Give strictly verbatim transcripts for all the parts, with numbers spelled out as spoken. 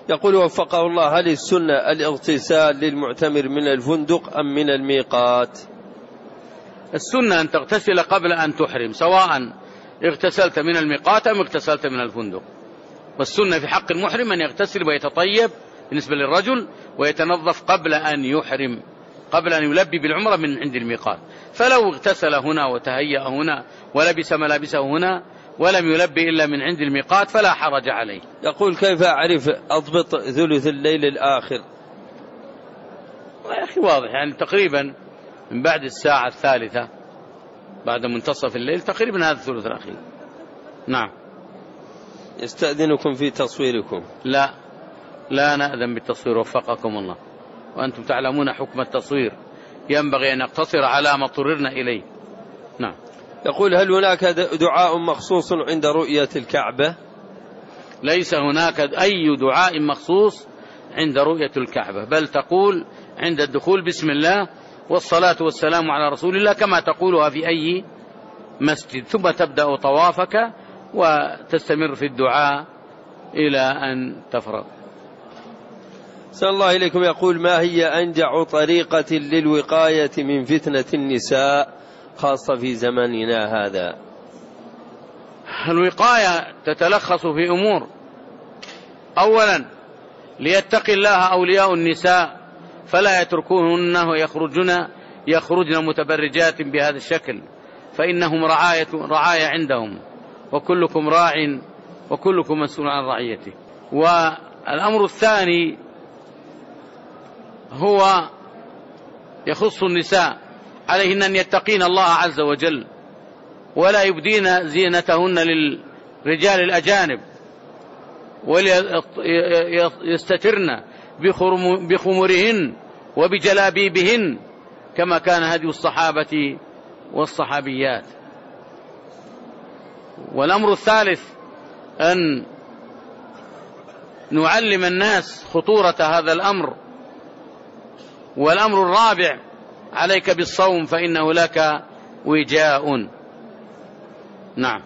يقول وفقه الله: هل السنة الاغتسال للمعتمر من الفندق أم من الميقات؟ السنة أن تغتسل قبل أن تحرم، سواء اغتسلت من الميقات أم اغتسلت من الفندق. والسنة في حق المحرم أن يغتسل ويتطيب بالنسبة للرجل ويتنظف قبل أن يحرم، قبل أن يلبي بالعمرة من عند الميقات. فلو اغتسل هنا وتهيأ هنا ولبس ملابسه هنا ولم يلبي إلا من عند الميقات فلا حرج عليه. يقول: كيف أعرف أضبط ثلث الليل الآخر؟ يا أخي واضح، يعني تقريبا من بعد الساعة الثالثة بعد منتصف الليل تقريبا هذا الثلث الأخير. نعم. يستأذنكم في تصويركم. لا لا نأذن بالتصوير وفقكم الله، وأنتم تعلمون حكم التصوير، ينبغي أن نقتصر على ما اضطررنا إليه. نعم. يقول: هل هناك دعاء مخصوص عند رؤية الكعبة؟ ليس هناك أي دعاء مخصوص عند رؤية الكعبة، بل تقول عند الدخول بسم الله والصلاة والسلام على رسول الله كما تقولها في أي مسجد، ثم تبدأ طوافك وتستمر في الدعاء إلى أن تفرغ. صلى الله إليكم. يقول: ما هي أنجع طريقة للوقاية من فتنة النساء خاصة في زماننا هذا؟ الوقاية تتلخص في أمور: أولا ليتقي الله أولياء النساء فلا يتركوهن ويخرجن يخرجن متبرجات بهذا الشكل، فإنهم رعاية رعاية عندهم، وكلكم راع وكلكم مسؤول عن رعيته. والأمر الثاني هو يخص النساء، عليهن أن يتقين الله عز وجل ولا يبدين زينتهن للرجال الأجانب، وليستترن بخمرهن وبجلابيبهن كما كان هدي الصحابة والصحابيات. والأمر الثالث أن نعلم الناس خطورة هذا الأمر. والأمر الرابع: عليك بالصوم فإنه لك وجاء. نعم.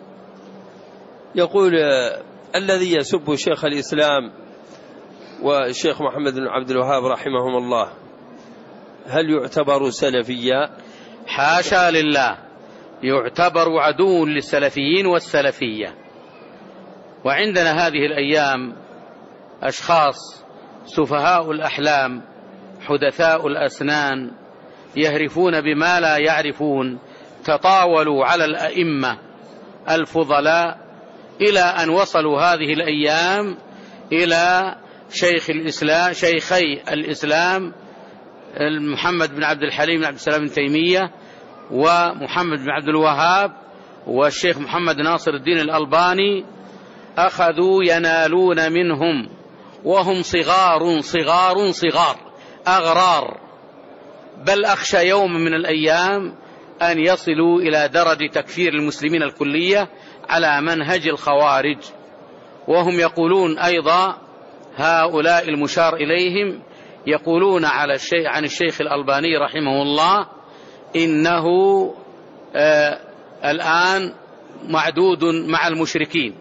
يقول: الذي يسب شيخ الإسلام والشيخ محمد بن عبد الوهاب رحمهم الله هل يعتبر سلفيا؟ حاشا لله، يعتبر عدو للسلفيين والسلفية. وعندنا هذه الأيام أشخاص سفهاء الأحلام حدثاء الأسنان يهرفون بما لا يعرفون، تطاولوا على الأئمة الفضلاء إلى أن وصلوا هذه الأيام إلى شيخ الإسلام شيخي الإسلام محمد بن عبد الحليم بن عبد السلام بن تيمية ومحمد بن عبد الوهاب والشيخ محمد ناصر الدين الألباني، أخذوا ينالون منهم وهم صغار صغار صغار أغرار، بل أخشى يوم من الأيام أن يصلوا إلى درجة تكفير المسلمين الكلية على منهج الخوارج. وهم يقولون أيضا هؤلاء المشار إليهم يقولون على الشيء عن الشيخ الألباني رحمه الله إنه آه الآن معدود مع المشركين،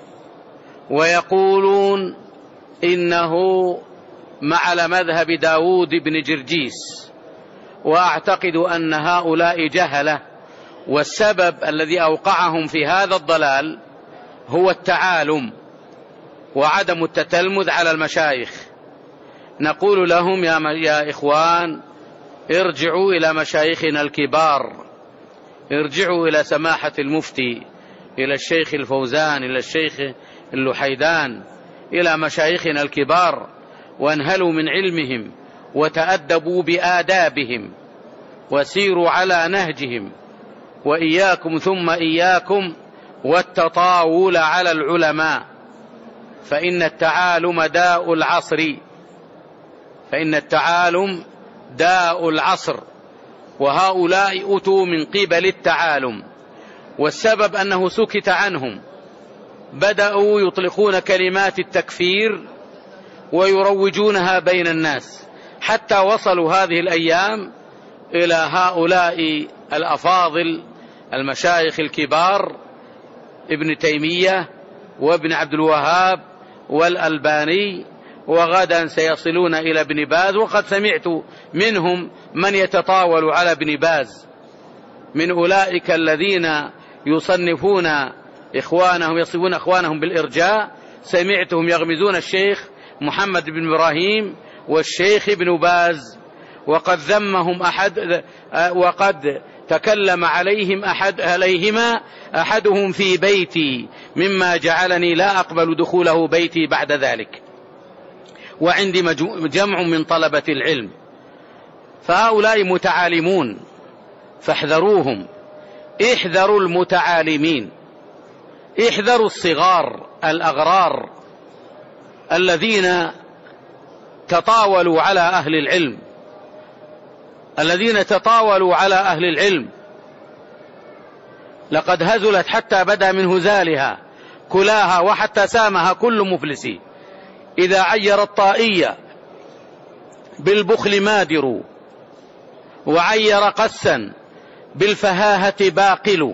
ويقولون إنه مع مذهب داود بن جرجيس. وأعتقد أن هؤلاء جهلة، والسبب الذي أوقعهم في هذا الضلال هو التعالم وعدم التتلمذ على المشايخ. نقول لهم يا, يا إخوان ارجعوا إلى مشايخنا الكبار، ارجعوا إلى سماحة المفتي، إلى الشيخ الفوزان، إلى الشيخ اللحيدان، إلى مشايخنا الكبار، وانهلوا من علمهم وتأدبوا بآدابهم وسيروا على نهجهم. وإياكم ثم إياكم والتطاول على العلماء، فإن التعالم داء العصر فإن التعالم داء العصر وهؤلاء أتوا من قبل التعالم، والسبب أنه سكت عنهم، بدأوا يطلقون كلمات التكفير ويروجونها بين الناس، حتى وصلوا هذه الأيام إلى هؤلاء الأفاضل المشايخ الكبار ابن تيمية وابن عبد الوهاب والألباني وغدا سيصلون إلى ابن باز، وقد سمعت منهم من يتطاول على ابن باز من أولئك الذين يصنفون إخوانهم يصفون إخوانهم بالإرجاء، سمعتهم يغمزون الشيخ محمد بن إبراهيم والشيخ ابن باز، وقد ذمهم أحد وقد تكلم عليهم أحد عليهما أحدهم في بيتي مما جعلني لا أقبل دخوله بيتي بعد ذلك، وعندي جمع من طلبة العلم. فهؤلاء متعالمون فاحذروهم، احذروا المتعالمين، احذروا الصغار الأغرار الذين تطاولوا على أهل العلم، الذين تطاولوا على أهل العلم. لقد هزلت حتى بدا من هزالها كلاها، وحتى سامها كل مفلس. إذا عير الطائية بالبخل مادر، وعير قسا بالفهاهة باقل،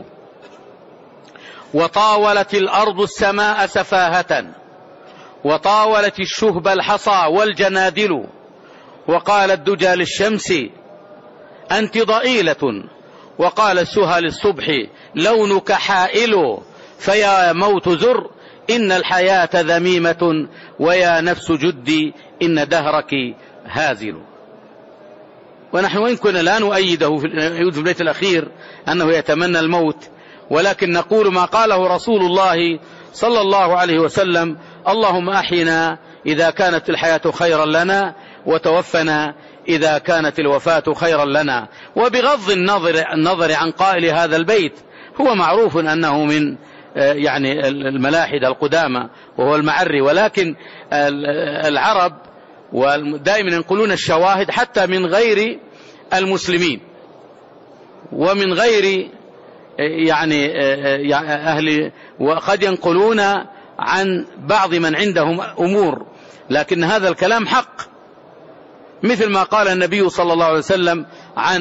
وطاولت الأرض السماء سفاهة، وطاولت الشهب الحصى والجنادل، وقال الدجى للشمس أنت ضئيلة، وقال السهى للصبح لونك حائل، فيا موت زر إن الحياة ذميمة، ويا نفس جدي إن دهرك هازل. ونحن وإن كنا لا نؤيده في البيت الأخير أنه يتمنى الموت، ولكن نقول ما قاله رسول الله صلى الله عليه وسلم: اللهم أحينا إذا كانت الحياة خيرا لنا، وتوفنا إذا كانت الوفاة خيرا لنا. وبغض النظر, النظر عن قائل هذا البيت، هو معروف أنه من يعني الملاحدة القدامى وهو المعري، ولكن العرب ودائما ينقلون الشواهد حتى من غير المسلمين ومن غير يعني أهل، وقد ينقلون عن بعض من عندهم أمور، لكن هذا الكلام حق، مثل ما قال النبي صلى الله عليه وسلم عن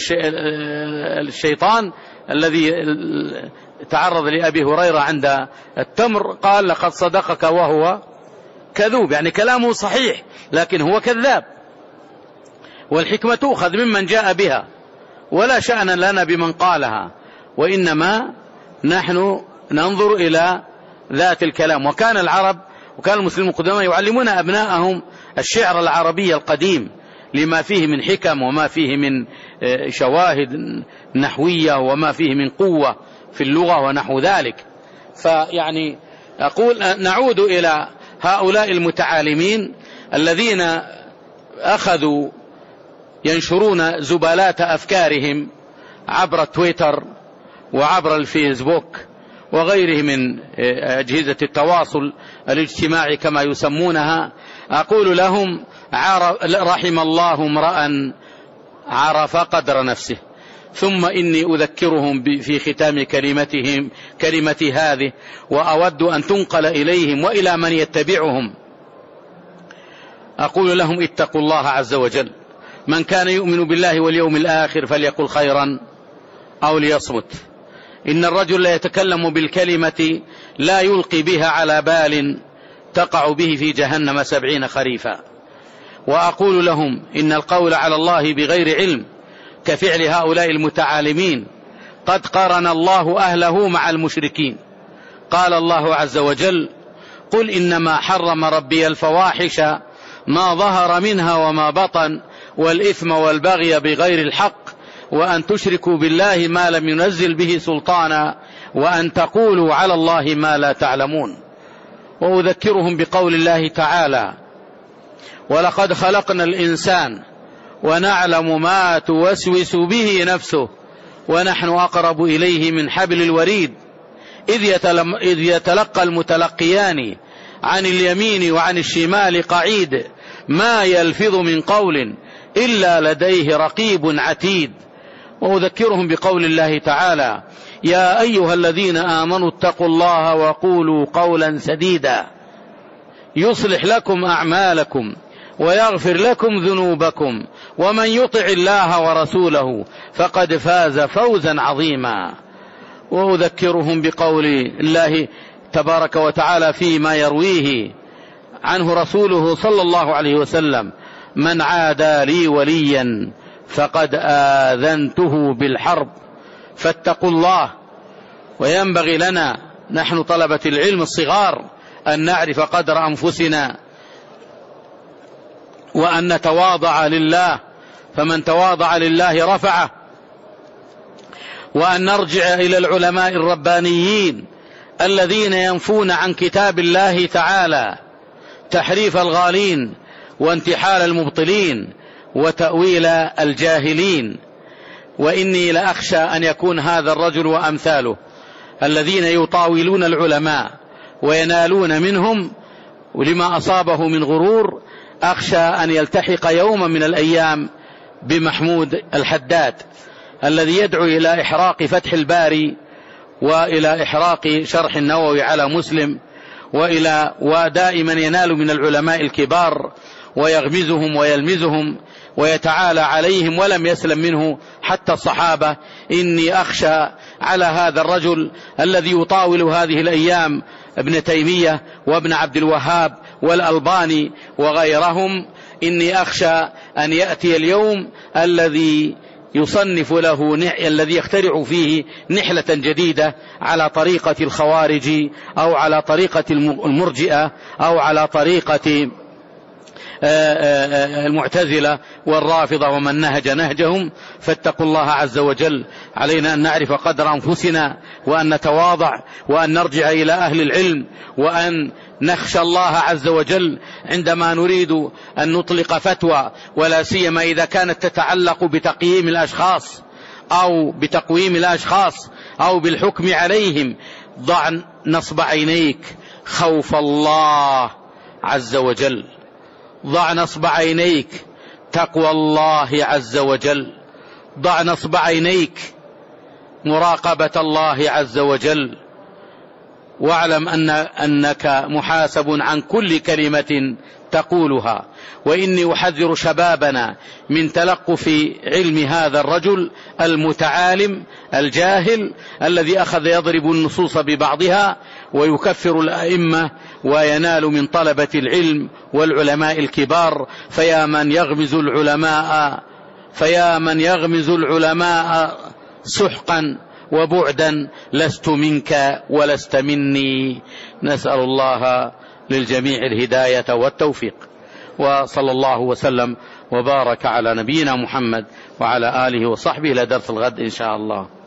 الشيطان الذي تعرض لأبي هريرة عند التمر، قال: لقد صدقك وهو كذوب، يعني كلامه صحيح لكن هو كذاب. والحكمة تؤخذ ممن جاء بها، ولا شأن لنا بمن قالها، وإنما نحن ننظر إلى ذات الكلام. وكان العرب وكان المسلمون القدماء يعلمون أبناءهم الشعر العربي القديم لما فيه من حكم، وما فيه من شواهد نحوية، وما فيه من قوة في اللغة ونحو ذلك. فيعني أقول نعود إلى هؤلاء المتعالمين الذين أخذوا ينشرون زبالات أفكارهم عبر تويتر وعبر الفيسبوك وغيره من أجهزة التواصل الاجتماعي كما يسمونها. أقول لهم: رحم الله امرأ عرف قدر نفسه. ثم إني أذكرهم في ختام كلمتهم كلمتي هذه، وأود أن تنقل إليهم وإلى من يتبعهم. أقول لهم: اتقوا الله عز وجل، من كان يؤمن بالله واليوم الآخر فليقل خيرا أو ليصمت. إن الرجل لا يتكلم بالكلمة لا يلقي بها على بال تقع به في جهنم سبعين خريفا. وأقول لهم: إن القول على الله بغير علم كفعل هؤلاء المتعالمين، قد قارن الله أهله مع المشركين. قال الله عز وجل: قل إنما حرم ربي الفواحش ما ظهر منها وما بطن، والإثم والبغي بغير الحق، وأن تشركوا بالله ما لم ينزل به سلطانا، وأن تقولوا على الله ما لا تعلمون. وأذكرهم بقول الله تعالى: ولقد خلقنا الإنسان ونعلم ما توسوس به نفسه ونحن أقرب إليه من حبل الوريد، إذ يتلقى المتلقيان عن اليمين وعن الشمال قعيد، ما يلفظ من قول إلا لديه رقيب عتيد. وأذكرهم بقول الله تعالى: يا أيها الذين آمنوا اتقوا الله وقولوا قولا سديدا يصلح لكم أعمالكم ويغفر لكم ذنوبكم، ومن يطع الله ورسوله فقد فاز فوزا عظيما. وأذكرهم بقول الله تبارك وتعالى فيما يرويه عنه رسوله صلى الله عليه وسلم: من عادى لي وليا فقد آذنته بالحرب. فاتقوا الله. وينبغي لنا نحن طلبة العلم الصغار أن نعرف قدر أنفسنا، وأن نتواضع لله، فمن تواضع لله رفعه، وأن نرجع إلى العلماء الربانيين الذين ينفون عن كتاب الله تعالى تحريف الغالين وانتحال المبطلين وتأويل الجاهلين. وإني لأخشى أن يكون هذا الرجل وأمثاله الذين يطاولون العلماء وينالون منهم ولما أصابه من غرور، أخشى أن يلتحق يوما من الأيام بمحمود الحداد الذي يدعو إلى إحراق فتح الباري وإلى إحراق شرح النووي على مسلم، وإلى ودائما ينال من العلماء الكبار ويغمزهم ويلمزهم ويتعالى عليهم، ولم يسلم منه حتى الصحابة. إني أخشى على هذا الرجل الذي يطاول هذه الأيام ابن تيمية وابن عبد الوهاب والألباني وغيرهم، إني أخشى أن يأتي اليوم الذي يصنف له نح... الذي يخترع فيه نحلة جديدة على طريقة الخوارج أو على طريقة المرجئة أو على طريقة المعتزلة والرافضة ومن نهج نهجهم. فاتقوا الله عز وجل. علينا أن نعرف قدر أنفسنا، وأن نتواضع، وأن نرجع إلى أهل العلم، وأن نخشى الله عز وجل عندما نريد أن نطلق فتوى، ولا سيما إذا كانت تتعلق بتقييم الأشخاص أو بتقويم الأشخاص أو بالحكم عليهم. ضع نصب عينيك خوف الله عز وجل، ضع نصب عينيك تقوى الله عز وجل، ضع نصب عينيك مراقبة الله عز وجل، واعلم أن أنك محاسب عن كل كلمة تقولها. وإني أحذر شبابنا من تلقف علم هذا الرجل المتعالم الجاهل الذي أخذ يضرب النصوص ببعضها ويكفر الأئمة وينال من طلبة العلم والعلماء الكبار. فيا من يغمز العلماء فيا من يغمز العلماء سحقا وبعدا، لست منك ولست مني. نسأل الله للجميع الهداية والتوفيق، وصلى الله وسلم وبارك على نبينا محمد وعلى آله وصحبه. إلى درس الغد إن شاء الله.